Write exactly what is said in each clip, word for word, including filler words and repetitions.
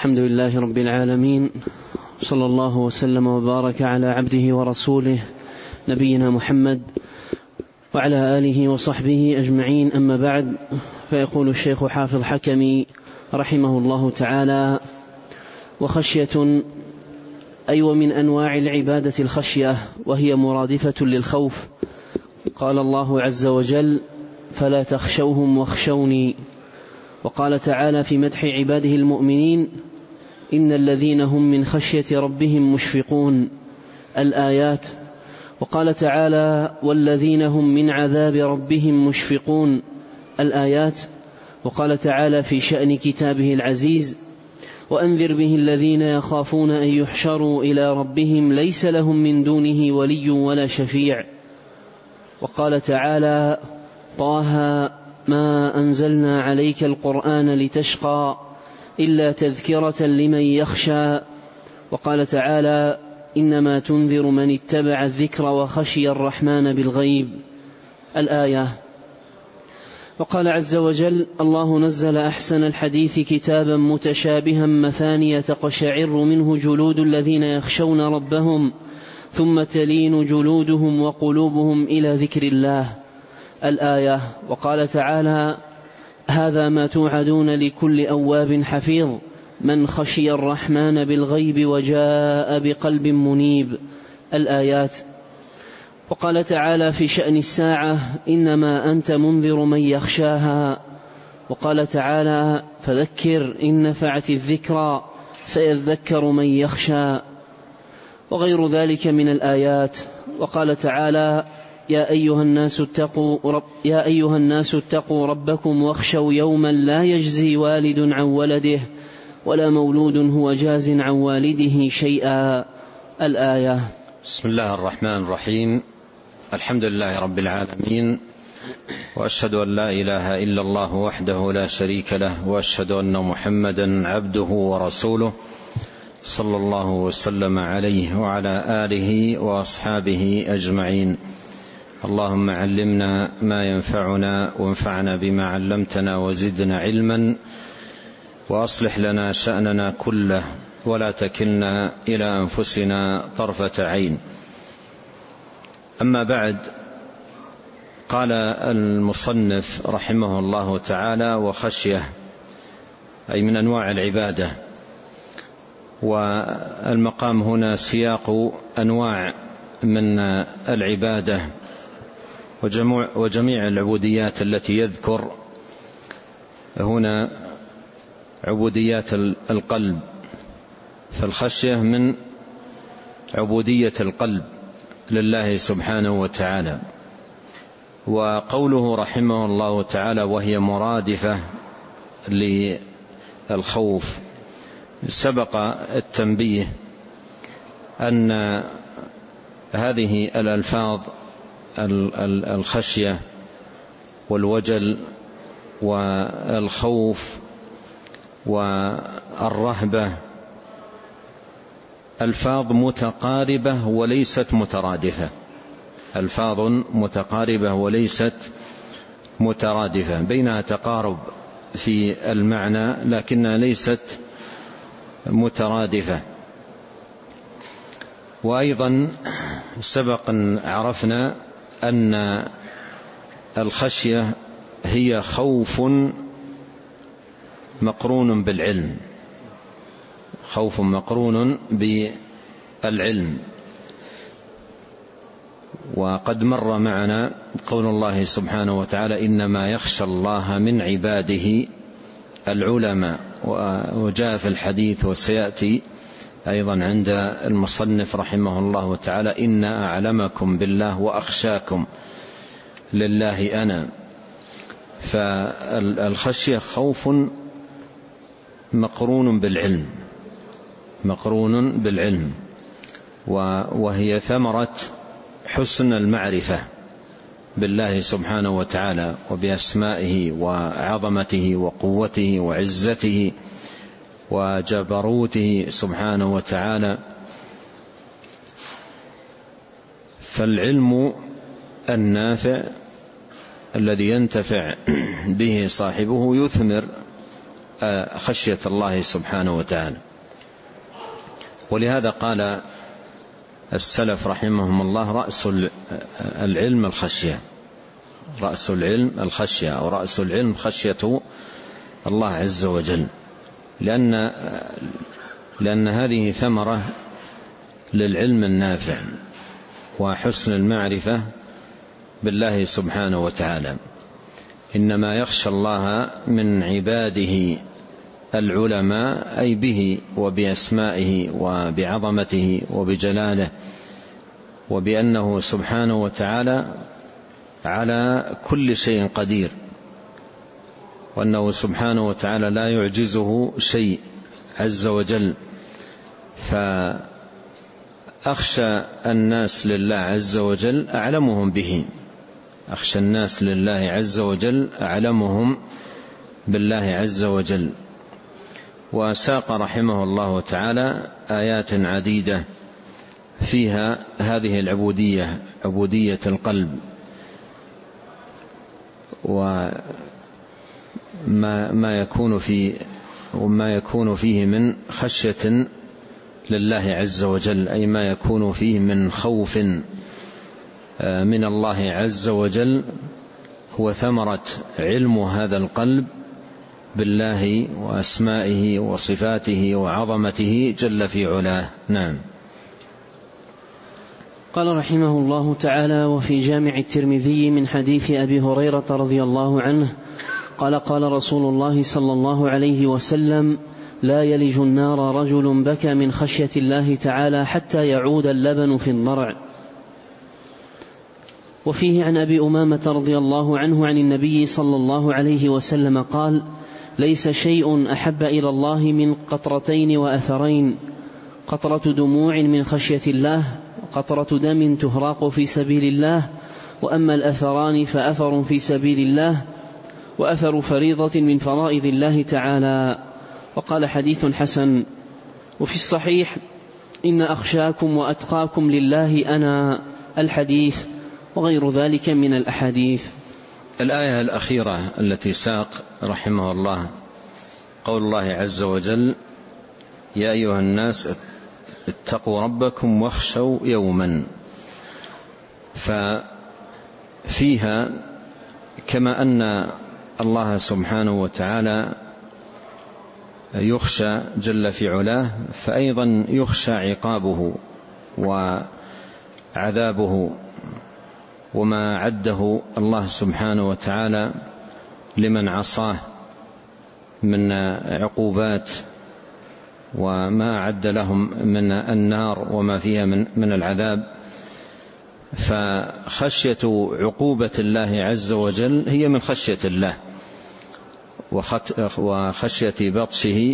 الحمد لله رب العالمين، صلى الله وسلم وبارك على عبده ورسوله نبينا محمد وعلى آله وصحبه أجمعين. أما بعد، فيقول الشيخ حافظ حكمي رحمه الله تعالى: وخشية أي ومن أنواع العبادة الخشية، وهي مرادفة للخوف. قال الله عز وجل: فلا تخشوهم واخشوني. وقال تعالى في مدح عباده المؤمنين: إن الذين هم من خشية ربهم مشفقون. الآيات. وقال تعالى: والذين هم من عذاب ربهم مشفقون. الآيات. وقال تعالى في شأن كتابه العزيز: وأنذر به الذين يخافون أن يحشروا إلى ربهم ليس لهم من دونه ولي ولا شفيع. وقال تعالى: طه ما أنزلنا عليك القرآن لتشقى إلا تذكرة لمن يخشى. وقال تعالى: إنما تنذر من اتبع الذكر وخشي الرحمن بالغيب. الآية. وقال عز وجل: الله نزل أحسن الحديث كتابا متشابها مثانية تقشعر منه جلود الذين يخشون ربهم ثم تلين جلودهم وقلوبهم إلى ذكر الله. الآية. وقال تعالى: هذا ما توعدون لكل أواب حفيظ من خشي الرحمن بالغيب وجاء بقلب منيب. الآيات. وقال تعالى في شأن الساعة: إنما أنت منذر من يخشاها. وقال تعالى: فذكر إن نفعت الذكرى سيذكر من يخشى. وغير ذلك من الآيات. وقال تعالى: يا أيها الناس اتقوا رب يا أيها الناس اتقوا ربكم واخشوا يوما لا يجزي والد عن ولده ولا مولود هو جاز عن والده شيئا. الآية. بسم الله الرحمن الرحيم. الحمد لله رب العالمين، وأشهد أن لا إله إلا الله وحده لا شريك له، وأشهد أن محمدا عبده ورسوله صلى الله وسلم عليه وعلى آله وأصحابه أجمعين. اللهم علمنا ما ينفعنا وانفعنا بما علمتنا وزدنا علما، وأصلح لنا شأننا كله ولا تكلنا إلى أنفسنا طرفة عين. أما بعد، قال المصنف رحمه الله تعالى: وخشية أي من أنواع العبادة. والمقام هنا سياق أنواع من العبادة وجميع العبوديات التي يذكر هنا عبوديات القلب، فالخشية من عبودية القلب لله سبحانه وتعالى. وقوله رحمه الله تعالى: وهي مرادفة للخوف، سبق التنبيه أن هذه الألفاظ الخشية والوجل والخوف والرهبة ألفاظ متقاربة وليست مترادفة، ألفاظ متقاربة وليست مترادفة، بينها تقارب في المعنى لكنها ليست مترادفة. وأيضا سبق أن عرفنا أن الخشية هي خوف مقرون بالعلم، خوف مقرون بالعلم. وقد مر معنا قول الله سبحانه وتعالى: إنما يخشى الله من عباده العلماء. وجاء في الحديث وسيأتي أيضا عند المصنف رحمه الله تعالى: إن أعلمكم بالله وأخشاكم لله أنا. فالخشية خوف مقرون بالعلم، مقرون بالعلم، وهي ثمرة حسن المعرفة بالله سبحانه وتعالى وبأسمائه وعظمته وقوته وعزته وجبروته سبحانه وتعالى. فالعلم النافع الذي ينتفع به صاحبه يثمر خشية الله سبحانه وتعالى. ولهذا قال السلف رحمهم الله: رأس العلم الخشية، رأس العلم الخشية أو رأس العلم خشية الله عز وجل، لأن لأن هذه ثمرة للعلم النافع وحسن المعرفة بالله سبحانه وتعالى. إنما يخشى الله من عباده العلماء، أي به وبأسمائه وبعظمته وبجلاله، وبأنه سبحانه وتعالى على كل شيء قدير، وأنه سبحانه وتعالى لا يعجزه شيء عز وجل. فأخشى الناس لله عز وجل أعلمهم به، أخشى الناس لله عز وجل أعلمهم بالله عز وجل. وساق رحمه الله تعالى آيات عديدة فيها هذه العبودية، عبودية القلب، وما ما يكون في وما يكون فيه من خشية لله عز وجل، أي ما يكون فيه من خوف من الله عز وجل، هو ثمرة علم هذا القلب بالله وأسمائه وصفاته وعظمته جل في علاه. نعم. قال رحمه الله تعالى: وفي جامع الترمذي من حديث أبي هريرة رضي الله عنه قال: قال رسول الله صلى الله عليه وسلم: لا يلج النار رجل بكى من خشية الله تعالى حتى يعود اللبن في الضرع. وفيه عن أبي أمامة رضي الله عنه عن النبي صلى الله عليه وسلم قال: ليس شيء أحب إلى الله من قطرتين وأثرين: قطرة دموع من خشية الله، وقطرة دم تهراق في سبيل الله. وأما الأثران فأثر في سبيل الله، وأثر فريضة من فرائض الله تعالى. وقال: حديث حسن. وفي الصحيح: إن أخشاكم وأتقاكم لله أنا، الحديث، وغير ذلك من الأحاديث. الآية الأخيرة التي ساق رحمه الله قول الله عز وجل: يا أيها الناس اتقوا ربكم واخشوا يوما. ففيها كما أن الله سبحانه وتعالى يخشى جل في علاه، فأيضا يخشى عقابه وعذابه وما عده الله سبحانه وتعالى لمن عصاه من عقوبات، وما أعد لهم من النار وما فيها من, من العذاب. فخشية عقوبة الله عز وجل هي من خشية الله وخشية بطشه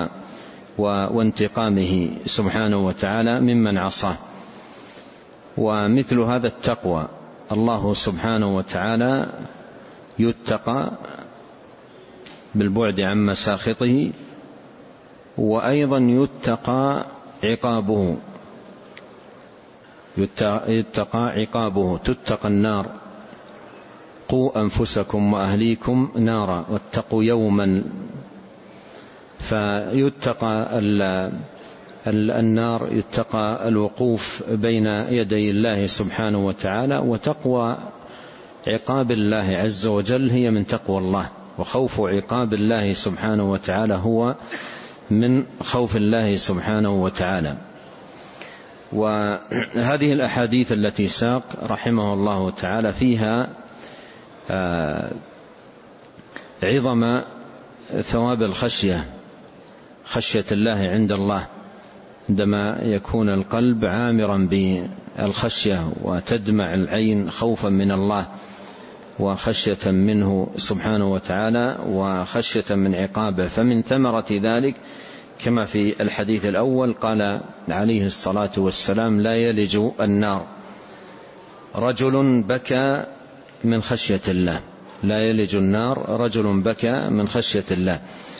وانتقامه سبحانه وتعالى ممن عصاه. ومثل هذا التقوى، الله سبحانه وتعالى يتقى بالبعد عن مساخطه، وأيضا يتقى عقابه، يتقى عقابه، تتقى النار: قوا أنفسكم وأهليكم نارا واتقوا يوما. فيتقى النار، يتقى الوقوف بين يدي الله سبحانه وتعالى. وتقوى عقاب الله عز وجل هي من تقوى الله، وخوف عقاب الله سبحانه وتعالى هو من خوف الله سبحانه وتعالى. وهذه الأحاديث التي ساق رحمه الله تعالى فيها عظم ثواب الخشية، خشية الله عند الله، عندما يكون القلب عامرا بالخشية وتدمع العين خوفا من الله وخشية منه سبحانه وتعالى وخشية من عقابه. فمن ثمرة ذلك كما في الحديث الأول قال عليه الصلاة والسلام: لا يلج النار رجل بكى من خشية الله، لا يلج النار رجل بكى من خشية الله.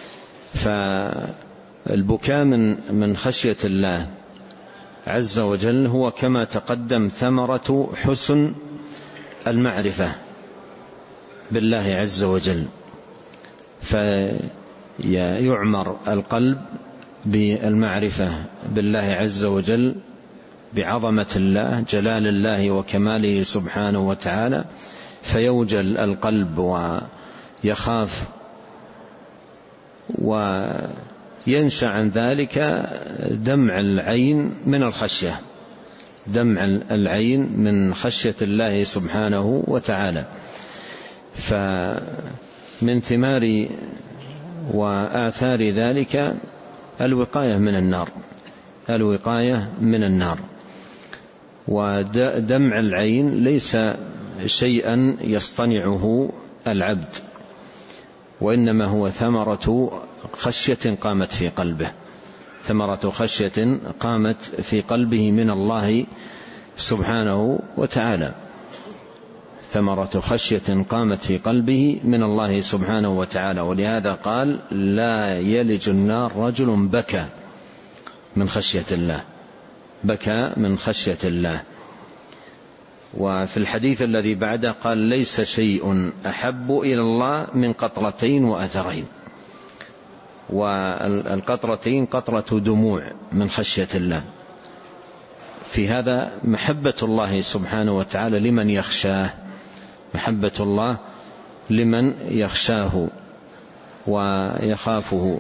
فالبكاء من من خشية الله عز وجل هو كما تقدم ثمرة حسن المعرفة بالله عز وجل. يعمر القلب بالمعرفة بالله عز وجل، بعظمة الله، جلال الله وكماله سبحانه وتعالى، فيوجل القلب ويخاف، وينشأ عن ذلك دمع العين من الخشية، دمع العين من خشية الله سبحانه وتعالى. فمن ثمار وآثار ذلك الوقاية من النار، الوقاية من النار. ودمع العين ليس شيئا يصطنعه العبد، وإنما هو ثمرة خشية قامت في قلبه، ثمرة خشية قامت في قلبه من الله سبحانه وتعالى، ثمرة خشية قامت في قلبه من الله سبحانه وتعالى. ولهذا قال: لا يلج النار رجل بكى من خشية الله، بكى من خشية الله. وفي الحديث الذي بعده قال: ليس شيء أحب إلى الله من قطرتين وأثرين. والقطرتين قطرة دموع من خشية الله. في هذا محبة الله سبحانه وتعالى لمن يخشاه، محبة الله لمن يخشاه ويخافه،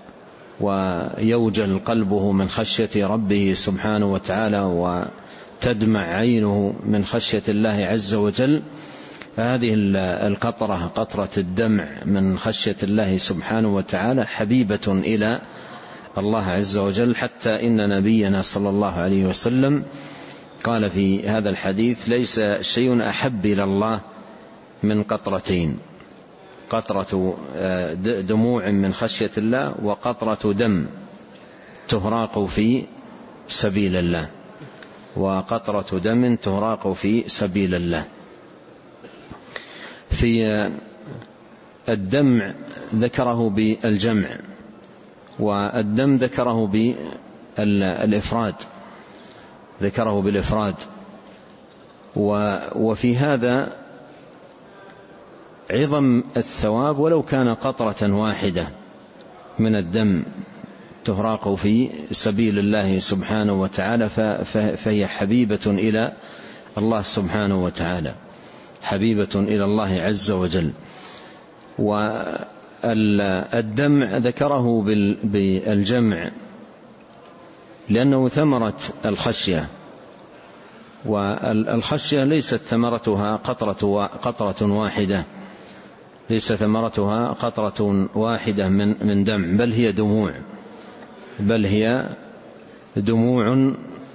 ويوجل قلبه من خشية ربه سبحانه وتعالى، وتدمع عينه من خشية الله عز وجل. هذه القطرة، قطرة الدمع من خشية الله سبحانه وتعالى، حبيبة إلى الله عز وجل، حتى إن نبينا صلى الله عليه وسلم قال في هذا الحديث: ليس شيء أحب إلى الله من قطرتين، قطرة دموع من خشية الله، وقطرة دم تهراق في سبيل الله، وقطرة دم تهراق في سبيل الله. في الدمع ذكره بالجمع، والدم ذكره بالإفراد، ذكره بالإفراد. وفي هذا عظم الثواب ولو كان قطرة واحدة من الدم تهراق في سبيل الله سبحانه وتعالى، فهي حبيبة إلى الله سبحانه وتعالى، حبيبة إلى الله عز وجل. والدمع ذكره بالجمع لأنه ثمرة الخشية، والخشية ليست ثمرتها قطرة قطرة واحدة، ليس ثمرتها قطرة واحدة من من دم، بل هي دموع، بل هي دموع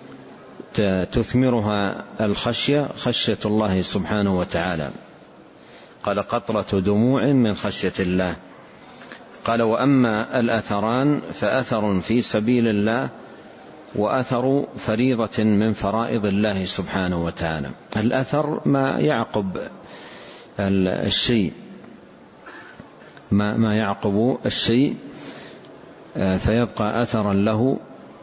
تثمرها الخشية، خشية الله سبحانه وتعالى. قال: قطرة دموع من خشية الله. قال: وأما الأثران فأثر في سبيل الله، وأثر فريضة من فرائض الله سبحانه وتعالى. الأثر ما يعقب الشيء، ما ما يعقب الشيء فيبقى أثرا له.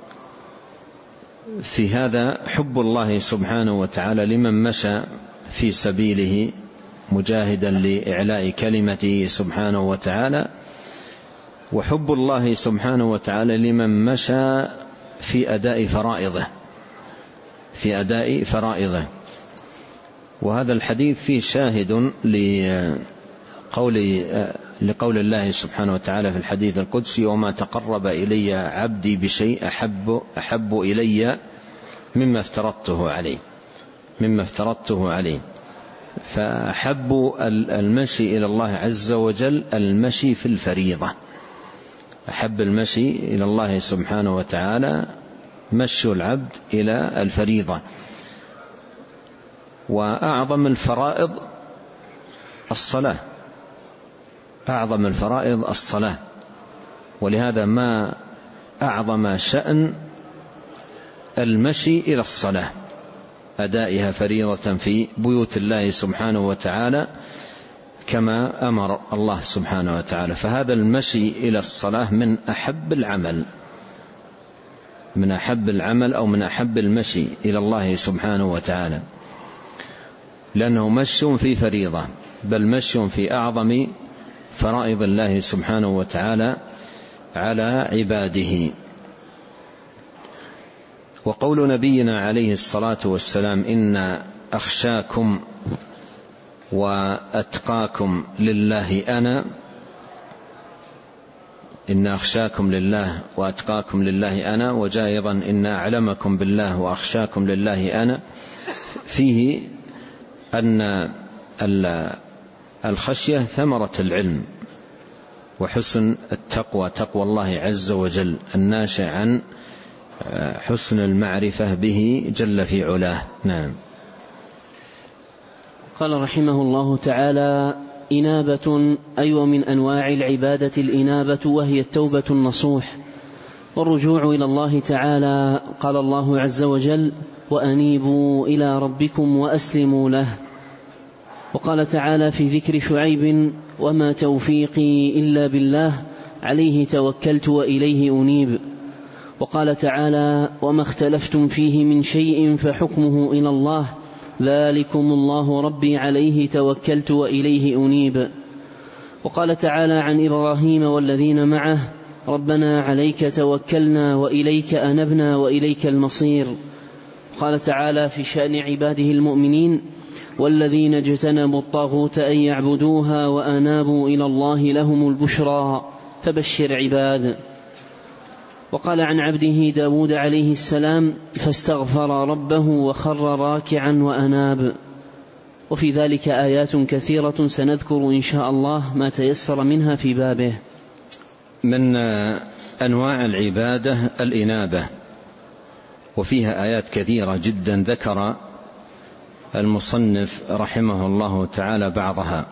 في هذا حب الله سبحانه وتعالى لمن مشى في سبيله مجاهدا لإعلاء كلمته سبحانه وتعالى، وحب الله سبحانه وتعالى لمن مشى في أداء فرائضه، في أداء فرائضه. وهذا الحديث فيه شاهد لقول لقول الله سبحانه وتعالى في الحديث القدسي: وما تقرب إلي عبدي بشيء أحب, أحب إلي مما افترضته عليه، مما افترضته عليه. فأحب المشي إلى الله عز وجل المشي في الفريضة، أحب المشي إلى الله سبحانه وتعالى مشي العبد إلى الفريضة. وأعظم الفرائض الصلاة، أعظم الفرائض الصلاة. ولهذا ما أعظم شأن المشي إلى الصلاة، أدائها فريضة في بيوت الله سبحانه وتعالى كما أمر الله سبحانه وتعالى. فهذا المشي إلى الصلاة من أحب العمل، من أحب العمل أو من أحب المشي إلى الله سبحانه وتعالى، لأنه مشي في فريضة، بل مشي في أعظم فرائض الله سبحانه وتعالى على عباده. وقول نبينا عليه الصلاة والسلام إن أخشاكم وأتقاكم لله أنا إن أخشاكم لله وأتقاكم لله أنا، وجاء أيضا إن أعلمكم بالله وأخشاكم لله أنا، فيه أن الخشية ثمرة العلم وحسن التقوى، تقوى الله عز وجل الناشئ عن حسن المعرفة به جل في علاه. نعم. قال رحمه الله تعالى: إنابة أي ومن أنواع العبادة الإنابة، وهي التوبة النصوح والرجوع إلى الله تعالى. قال الله عز وجل: وأنيبوا إلى ربكم وأسلموا له. وقال تعالى في ذكر شعيب: وما توفيقي إلا بالله عليه توكلت وإليه أنيب. وقال تعالى: وما اختلفتم فيه من شيء فحكمه إلى الله ذلكم الله ربي عليه توكلت وإليه أنيب. وقال تعالى عن إبراهيم والذين معه: ربنا عليك توكلنا وإليك أنبنا وإليك المصير. قال تعالى في شأن عباده المؤمنين: والذين اجتنبوا الطاغوت أن يعبدوها وأنابوا إلى الله لهم البشرى فبشر عباد. وقال عن عبده داود عليه السلام: فاستغفر ربه وخر راكعا وأناب. وفي ذلك آيات كثيرة سنذكر إن شاء الله ما تيسر منها في بابه. من أنواع العبادة الإنابة، وفيها آيات كثيرة جدا ذكر المصنف رحمه الله تعالى بعضها.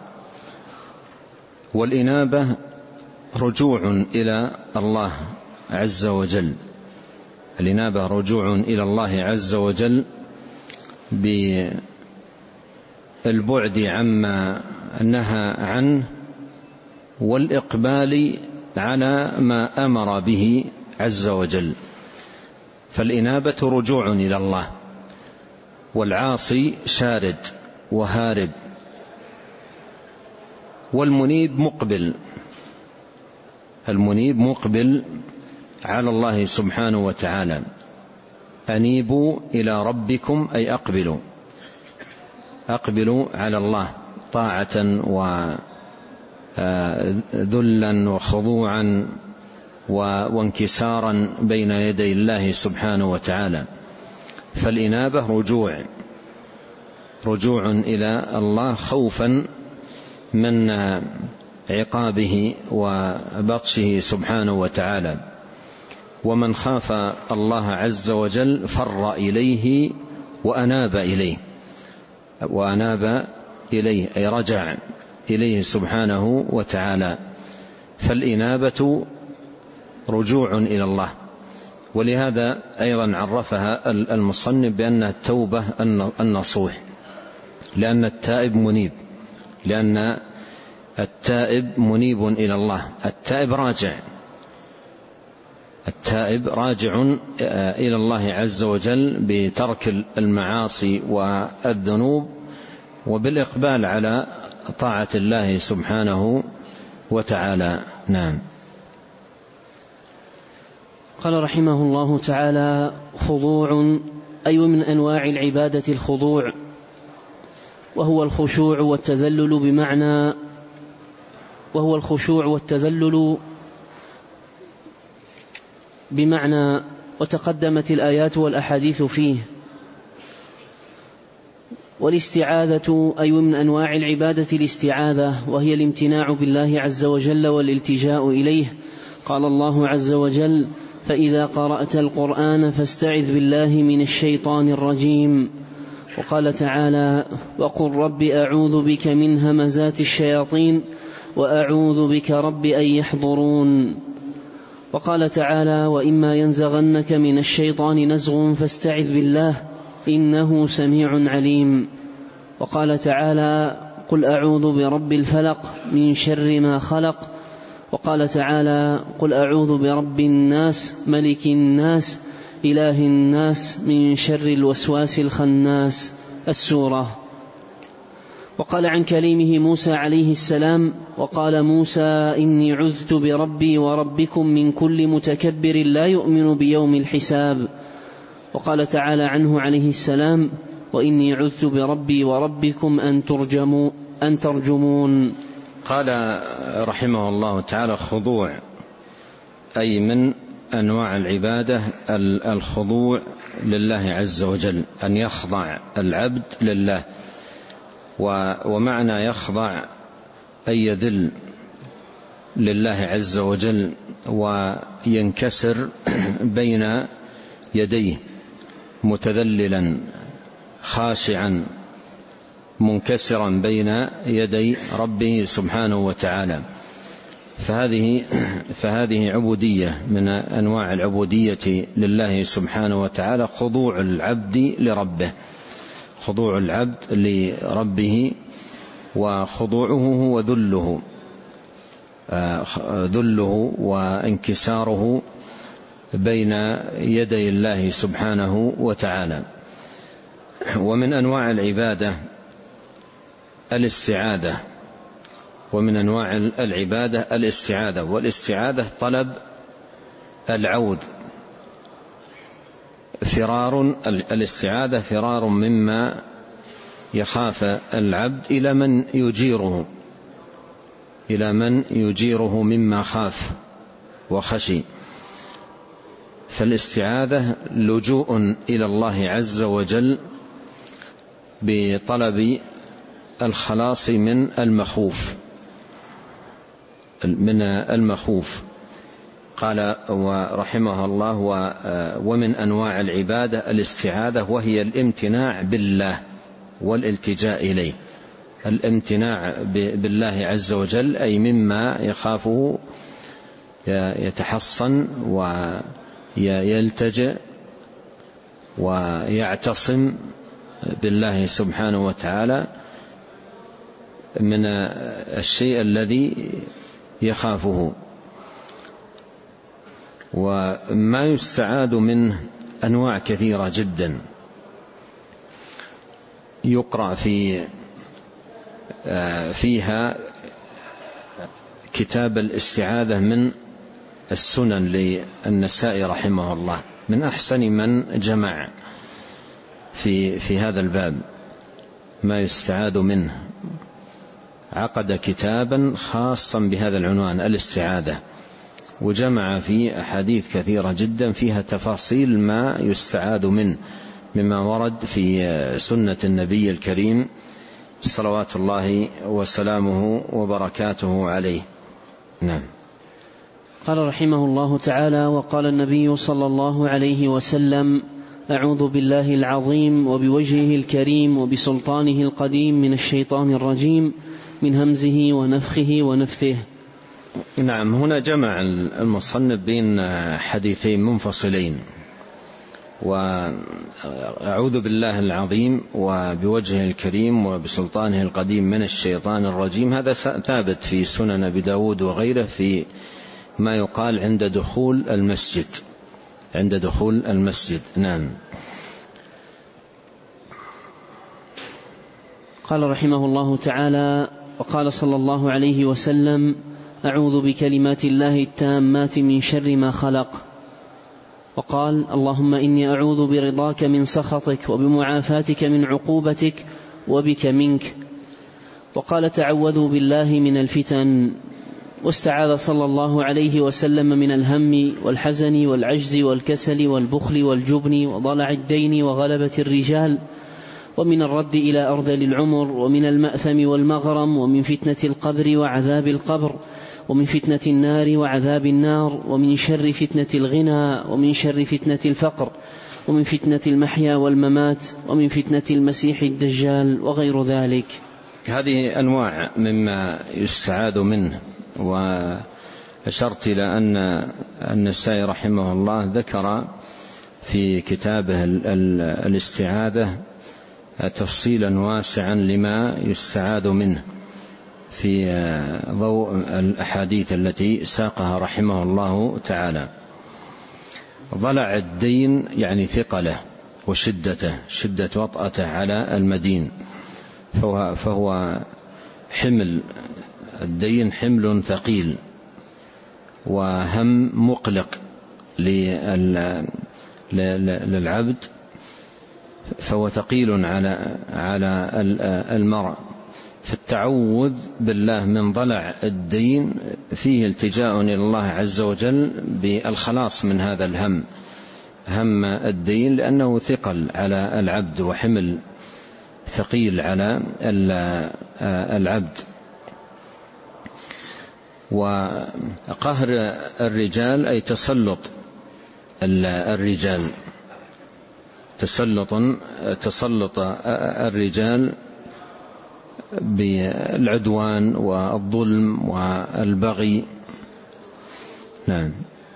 والإنابة رجوع إلى الله عز وجل، الإنابة رجوع إلى الله عز وجل بالبعد عما نهى عنه والإقبال على ما أمر به عز وجل. فالإنابة رجوع إلى الله، والعاصي شارد وهارب، والمنيب مقبل، المنيب مقبل على الله سبحانه وتعالى. أنيبوا إلى ربكم أي أقبلوا، أقبلوا على الله طاعة وذلا وخضوعا وانكسارا بين يدي الله سبحانه وتعالى. فالإنابة رجوع رجوع إلى الله خوفا من عقابه وبطشه سبحانه وتعالى. ومن خاف الله عز وجل فر إليه وأناب إليه، وأناب إليه أي رجع إليه سبحانه وتعالى. فالإنابة رجوع إلى الله. ولهذا أيضا عرفها المصنف بأنها التوبة النصوح، لأن التائب منيب، لأن التائب منيب إلى الله. التائب راجع، التائب راجع إلى الله عز وجل بترك المعاصي والذنوب وبالإقبال على طاعة الله سبحانه وتعالى. نعم. قال رحمه الله تعالى: خضوع أي من أنواع العبادة الخضوع، وهو الخشوع والتذلل بمعنى وهو الخشوع والتذلل بمعنى وتقدمت الآيات والأحاديث فيه. والاستعاذة أي من أنواع العبادة الاستعاذة، وهي الامتناع بالله عز وجل والالتجاء إليه. قال الله عز وجل: فإذا قرأت القرآن فاستعذ بالله من الشيطان الرجيم. وقال تعالى: وقل رب أعوذ بك من همزات الشياطين وأعوذ بك رب أن يحضرون. وقال تعالى: وإما ينزغنك من الشيطان نزغ فاستعذ بالله إنه سميع عليم. وقال تعالى: قل أعوذ برب الفلق من شر ما خلق. وقال تعالى: قل أعوذ برب الناس ملك الناس إله الناس من شر الوسواس الخناس. السورة. وقال عن كليمه موسى عليه السلام: وقال موسى إني عذت بربي وربكم من كل متكبر لا يؤمن بيوم الحساب. وقال تعالى عنه عليه السلام: وإني عذت بربي وربكم أن ترجموا أن ترجمون. قال رحمه الله تعالى: خضوع، أي من أنواع العبادة الخضوع لله عز وجل، أن يخضع العبد لله. ومعنى يخضع أن يذل لله عز وجل وينكسر بين يديه، متذللا خاشعا منكسرا بين يدي ربه سبحانه وتعالى. فهذه فهذه عبودية من أنواع العبودية لله سبحانه وتعالى، خضوع العبد لربه، خضوع العبد لربه، وخضوعه هو ذله ذله وانكساره بين يدي الله سبحانه وتعالى. ومن أنواع العبادة الاستعاذة، ومن أنواع العبادة الاستعاذة، والاستعاذة طلب العود، فرار الاستعاذة فرار مما يخاف العبد إلى من يجيره إلى من يجيره مما خاف وخشي. فالاستعاذة لجوء إلى الله عز وجل بطلب الخلاص من المخوف من المخوف قال ورحمه الله: ومن أنواع العبادة الاستعاذة، وهي الامتناع بالله والالتجاء إليه. الامتناع بالله عز وجل أي مما يخافه يتحصن ويلتجئ ويعتصم بالله سبحانه وتعالى من الشيء الذي يخافه. وما يستعاذ منه أنواع كثيرة جدا، يقرأ في فيها كتاب الاستعاذة من السنن للنسائي رحمه الله، من أحسن من جمع في في هذا الباب ما يستعاذ منه، عقد كتابا خاصا بهذا العنوان الاستعاذة، وجمع فيه أحاديث كثيرة جدا فيها تفاصيل ما يستعاذ منه مما ورد في سنة النبي الكريم صلوات الله وسلامه وبركاته عليه. نعم. قال رحمه الله تعالى: وقال النبي صلى الله عليه وسلم: أعوذ بالله العظيم وبوجهه الكريم وبسلطانه القديم من الشيطان الرجيم، من همزه ونفخه ونفثه. نعم. هنا جمع المصنف بين حديثين منفصلين، وأعوذ بالله العظيم وبوجهه الكريم وبسلطانه القديم من الشيطان الرجيم، هذا ثابت في سنن أبي داود وغيره في ما يقال عند دخول المسجد عند دخول المسجد. نعم. قال رحمه الله تعالى: وقال صلى الله عليه وسلم: أعوذ بكلمات الله التامات من شر ما خلق. وقال: اللهم إني أعوذ برضاك من سخطك وبمعافاتك من عقوبتك وبك منك. وقال: تعوذوا بالله من الفتن. واستعاذ صلى الله عليه وسلم من الهم والحزن والعجز والكسل والبخل والجبن وضلع الدين وغلبة الرجال، ومن الرد إلى أرذل العمر، ومن المأثم والمغرم، ومن فتنة القبر وعذاب القبر، ومن فتنة النار وعذاب النار، ومن شر فتنة الغنى، ومن شر فتنة الفقر، ومن فتنة المحيا والممات، ومن فتنة المسيح الدجال وغير ذلك. هذه أنواع مما يستعاذ منه. وأشرت إلى أن النسائي رحمه الله ذكر في كتابه الاستعاذة تفصيلا واسعا لما يستعاذ منه في ضوء الأحاديث التي ساقها رحمه الله تعالى. ضلع الدين يعني ثقله وشدته، شدة وطأته على المدين، فهو, فهو حمل الدين حمل ثقيل وهم مقلق للعبد، فهو ثقيل على على المرء. فالتعوذ بالله من ضلع الدين فيه التجاء إلى الله عز وجل بالخلاص من هذا الهم، هم الدين، لأنه ثقل على العبد وحمل ثقيل على العبد. وقهر الرجال أي تسلط الرجال، تسلط تسلط الرجال بالعدوان والظلم والبغي. نعم.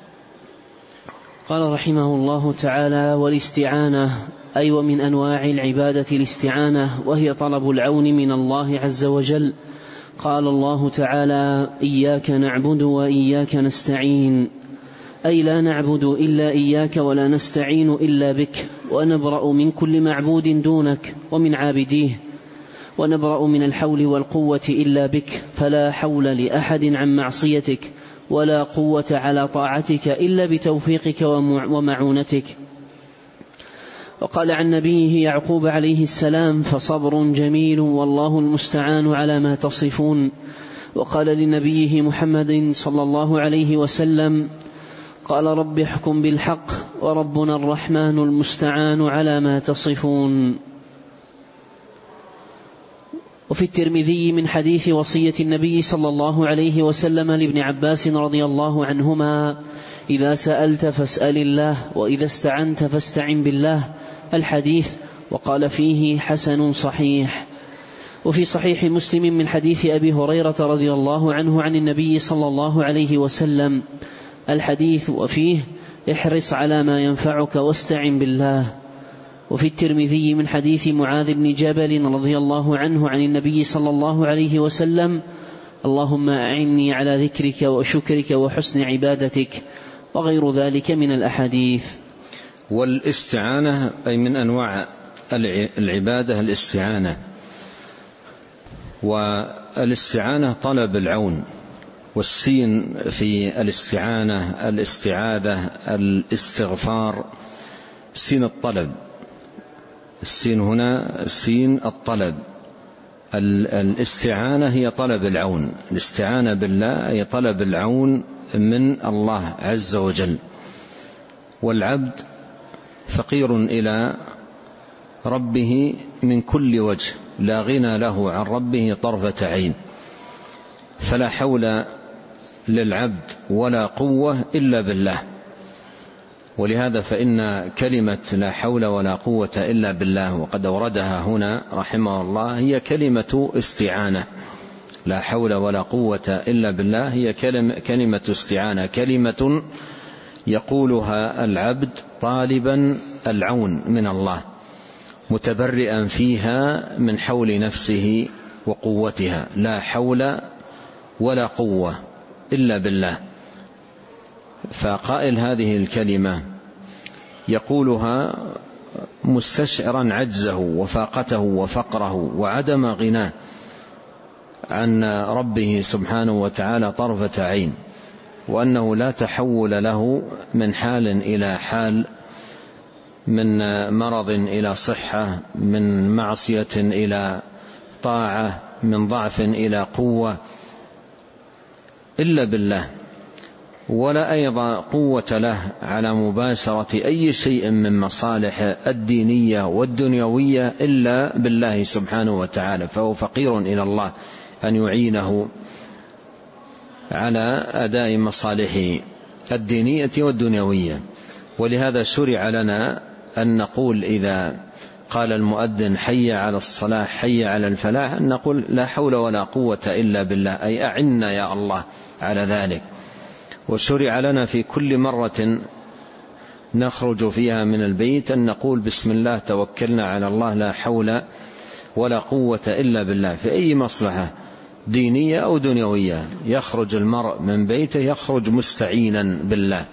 قال رحمه الله تعالى: والاستعانة أي ومن أنواع العبادة الاستعانة، وهي طلب العون من الله عز وجل. قال الله تعالى: إياك نعبد وإياك نستعين، أي لا نعبد إلا إياك ولا نستعين إلا بك، ونبرأ من كل معبود دونك ومن عابديه، ونبرأ من الحول والقوة إلا بك، فلا حول لأحد عن معصيتك ولا قوة على طاعتك إلا بتوفيقك ومعونتك. وقال عن نبيه يعقوب عليه السلام: فصبر جميل والله المستعان على ما تصفون. وقال لنبيه محمد صلى الله عليه وسلم: قال رب احكم بالحق وربنا الرحمن المستعان على ما تصفون. وفي الترمذي من حديث وصية النبي صلى الله عليه وسلم لابن عباس رضي الله عنهما: إذا سألت فاسأل الله وإذا استعنت فاستعن بالله، الحديث. وقال فيه: حسن صحيح. وفي صحيح مسلم من حديث أبي هريرة رضي الله عنه عن النبي صلى الله عليه وسلم، الحديث. وفيه: احرص على ما ينفعك واستعن بالله. وفي الترمذي من حديث معاذ بن جبل رضي الله عنه عن النبي صلى الله عليه وسلم: اللهم أعني على ذكرك وشكرك وحسن عبادتك، وغير ذلك من الأحاديث. والاستعانة أي من أنواع العبادة الاستعانة، والاستعانة طلب العون، والسين في الاستعانة الاستعاذة الاستغفار، سين الطلب، السين هنا سين الطلب. الاستعانة هي طلب العون، الاستعانة بالله هي طلب العون من الله عز وجل. والعبد فقير إلى ربه من كل وجه، لا غنى له عن ربه طرفة عين، فلا حول للعبد ولا قوة إلا بالله. ولهذا فإن كلمة لا حول ولا قوة إلا بالله، وقد أوردها هنا رحمه الله، هي كلمة استعانة. لا حول ولا قوة إلا بالله هي كلمة استعانة، كلمة يقولها العبد طالبا العون من الله، متبرئا فيها من حول نفسه وقوتها. لا حول ولا قوة إلا بالله. فقائل هذه الكلمة يقولها مستشعرا عجزه وفاقته وفقره وعدم غناه عن ربه سبحانه وتعالى طرفة عين، وأنه لا تحول له من حال إلى حال، من مرض إلى صحة، من معصية إلى طاعة، من ضعف إلى قوة، إلا بالله. ولا أيضا قوة له على مباشرة أي شيء من مصالح الدينية والدنيوية إلا بالله سبحانه وتعالى، فهو فقير إلى الله أن يعينه على أداء مصالحه الدينية والدنيوية. ولهذا شرع لنا أن نقول إذا قال المؤذن حي على الصلاة حي على الفلاح أن نقول لا حول ولا قوة إلا بالله، أي أعنا يا الله على ذلك. وشرع لنا في كل مرة نخرج فيها من البيت أن نقول بسم الله توكلنا على الله لا حول ولا قوة إلا بالله، في أي مصلحة دينية أو دنيوية يخرج المرء من بيته يخرج مستعينا بالله،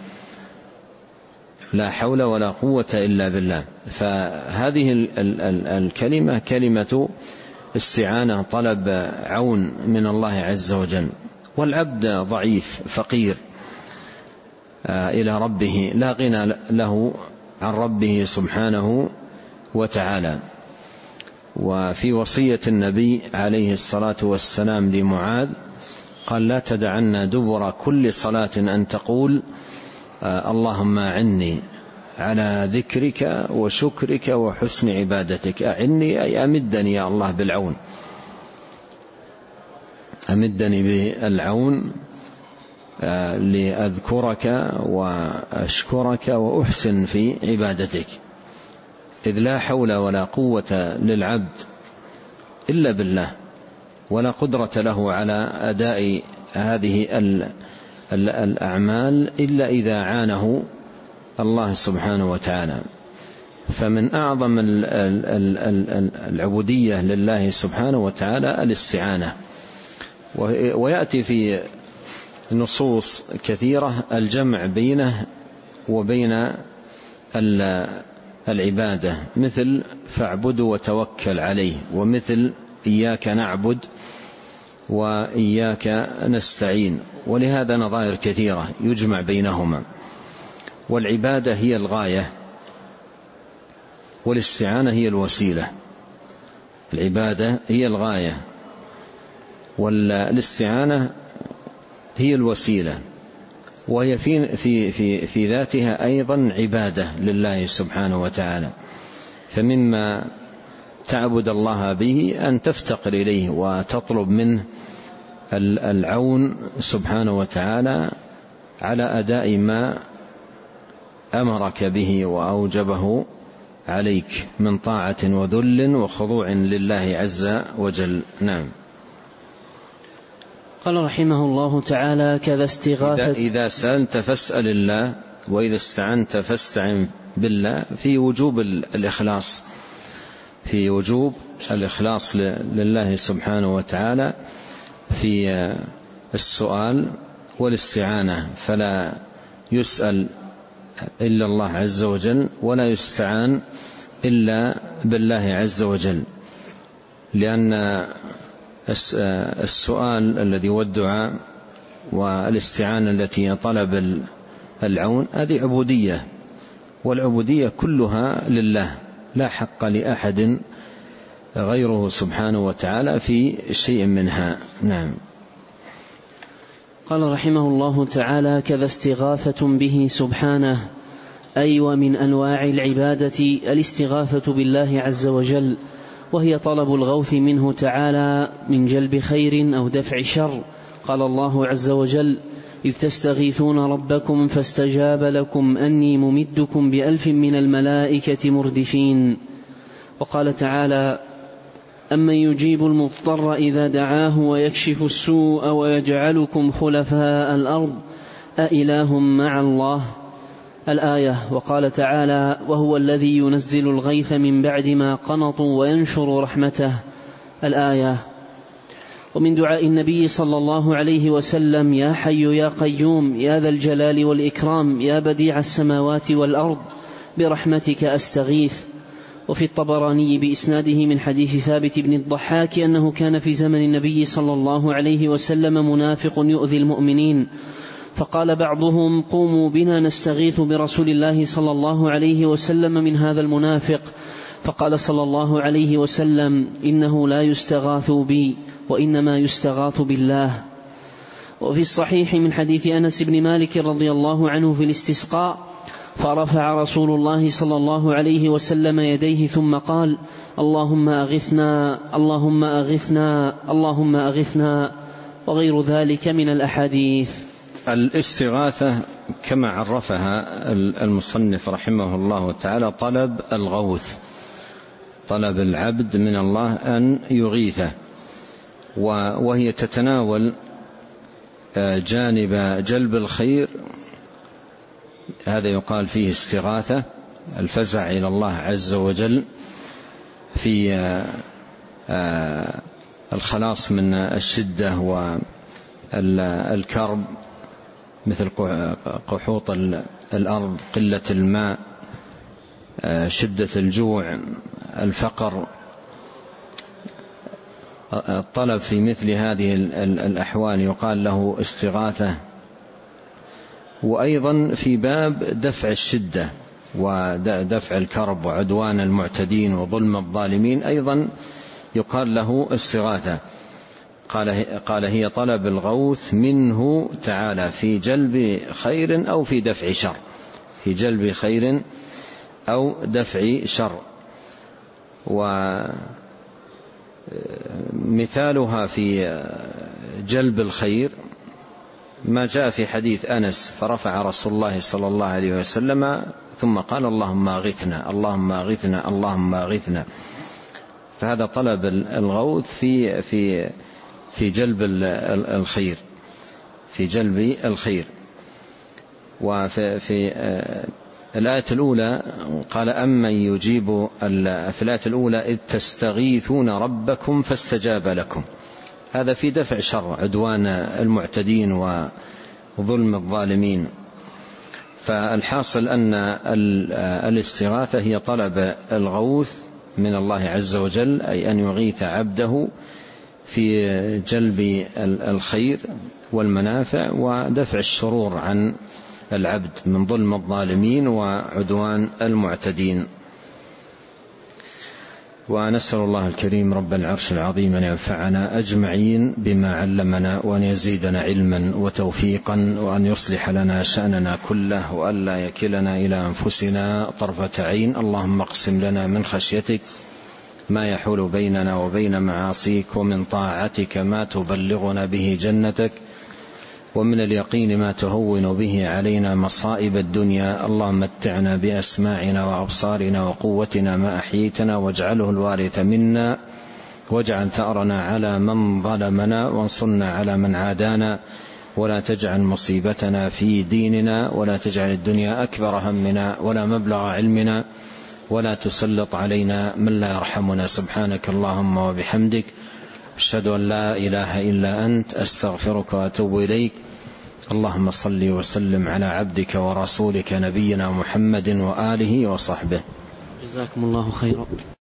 لا حول ولا قوة إلا بالله. فهذه الكلمة كلمة استعانة، طلب عون من الله عز وجل. والعبد ضعيف فقير إلى ربه، لا غنى له عن ربه سبحانه وتعالى. وفي وصية النبي عليه الصلاة والسلام لمعاذ قال: لا تدعنا دبر كل صلاة أن تقول اللهم أعني على ذكرك وشكرك وحسن عبادتك. أعني أي أمدني يا الله بالعون، أمدني بالعون لأذكرك وأشكرك وأحسن في عبادتك، إذ لا حول ولا قوة للعبد إلا بالله، ولا قدرة له على أداء هذه الأعمال إلا إذا عانه الله سبحانه وتعالى. فمن أعظم العبودية لله سبحانه وتعالى الاستعانة. ويأتي في نصوص كثيرة الجمع بينه وبين العبادة، مثل فاعبد وتوكل عليه، ومثل إياك نعبد وإياك نستعين. ولهذا نظائر كثيرة يجمع بينهما. والعبادة هي الغاية والاستعانة هي الوسيلة. العبادة هي الغاية والاستعانة هي الوسيلة، وهي في, في, في, في ذاتها أيضا عبادة لله سبحانه وتعالى. فمما تعبد الله به أن تفتقر إليه وتطلب منه العون سبحانه وتعالى على أداء ما أمرك به وأوجبه عليك من طاعة وذل وخضوع لله عز وجل. نعم. قال رحمه الله تعالى: كذا استغاثة. إذا سألت فاسأل الله، وإذا استعنت فاستعن بالله، في وجوب الإخلاص، في وجوب الإخلاص لله سبحانه وتعالى في السؤال والاستعانة، فلا يسأل إلا الله عز وجل ولا يستعان إلا بالله عز وجل، لأن السؤال الذي والدعاء والاستعانة التي طلب العون هذه عبودية، والعبودية كلها لله، لا حق لأحد غيره سبحانه وتعالى في شيء منها. نعم. قال رحمه الله تعالى: كذا استغاثة به سبحانه، أي ومن أنواع العبادة الاستغاثة بالله عز وجل، وهي طلب الغوث منه تعالى من جلب خير أو دفع شر. قال الله عز وجل: إذ تستغيثون ربكم فاستجاب لكم أني ممدكم بألف من الملائكة مردفين. وقال تعالى: أمن يجيب المضطر إذا دعاه ويكشف السوء ويجعلكم خلفاء الأرض أإله مع الله. الآية. وقال تعالى: وهو الذي ينزل الغيث من بعد ما قنطوا وينشر رحمته. الآية. ومن دعاء النبي صلى الله عليه وسلم: يا حي يا قيوم يا ذا الجلال والإكرام يا بديع السماوات والأرض برحمتك أستغيث. وفي الطبراني بإسناده من حديث ثابت بن الضحاك أنه كان في زمن النبي صلى الله عليه وسلم منافق يؤذي المؤمنين، فقال بعضهم: قوموا بنا نستغيث برسول الله صلى الله عليه وسلم من هذا المنافق. فقال صلى الله عليه وسلم: إنه لا يستغاث بي وإنما يستغاث بالله. وفي الصحيح من حديث أنس بن مالك رضي الله عنه في الاستسقاء: فرفع رسول الله صلى الله عليه وسلم يديه ثم قال: اللهم أغثنا اللهم أغثنا اللهم أغثنا، وغير ذلك من الأحاديث. الاستغاثة كما عرفها المصنف رحمه الله تعالى طلب الغوث، طلب العبد من الله أن يغيثه، وهي تتناول جانب جلب الخير، هذا يقال فيه استغاثة، الفزع إلى الله عز وجل في الخلاص من الشدة والكرب، مثل قحوط الأرض، قلة الماء، شدة الجوع، الفقر، الطلب في مثل هذه الأحوال يقال له استغاثة. وأيضا في باب دفع الشدة ودفع الكرب وعدوان المعتدين وظلم الظالمين أيضا يقال له استغاثة. قال قال هي طلب الغوث منه تعالى في جلب خير أو في دفع شر، في جلب خير أو دفع شر. ومثالها في جلب الخير ما جاء في حديث أنس: فرفع رسول الله صلى الله عليه وسلم ثم قال: اللهم أغثنا اللهم أغثنا اللهم أغثنا. فهذا طلب الغوث في في في جلب الخير، في جلب الخير. وفي في الآية الأولى قال: أمن يجيب، في الآية الأولى: إذ تستغيثون ربكم فاستجاب لكم. هذا في دفع شر عدوان المعتدين وظلم الظالمين. فالحاصل أن الاستغاثة هي طلب الغوث من الله عز وجل، أي أن يغيث عبده في جلب الخير والمنافع ودفع الشرور عن العبد من ظلم الظالمين وعدوان المعتدين. ونسأل الله الكريم رب العرش العظيم أن ينفعنا أجمعين بما علمنا، وأن يزيدنا علما وتوفيقا، وأن يصلح لنا شأننا كله، وأن لا يكلنا إلى أنفسنا طرفة عين. اللهم اقسم لنا من خشيتك ما يحول بيننا وبين معاصيك، ومن طاعتك ما تبلغنا به جنتك، ومن اليقين ما تهون به علينا مصائب الدنيا. اللهم متعنا بأسماعنا وأبصارنا وقوتنا ما أحييتنا، واجعله الوارث منا، واجعل ثأرنا على من ظلمنا، وانصرنا على من عادانا، ولا تجعل مصيبتنا في ديننا، ولا تجعل الدنيا أكبر همنا ولا مبلغ علمنا، ولا تسلط علينا من لا يرحمنا. سبحانك اللهم وبحمدك، أشهد أن لا إله إلا أنت، أستغفرك وأتوب إليك. اللهم صل وسلم على عبدك ورسولك نبينا محمد وآله وصحبه. جزاكم الله خيرا.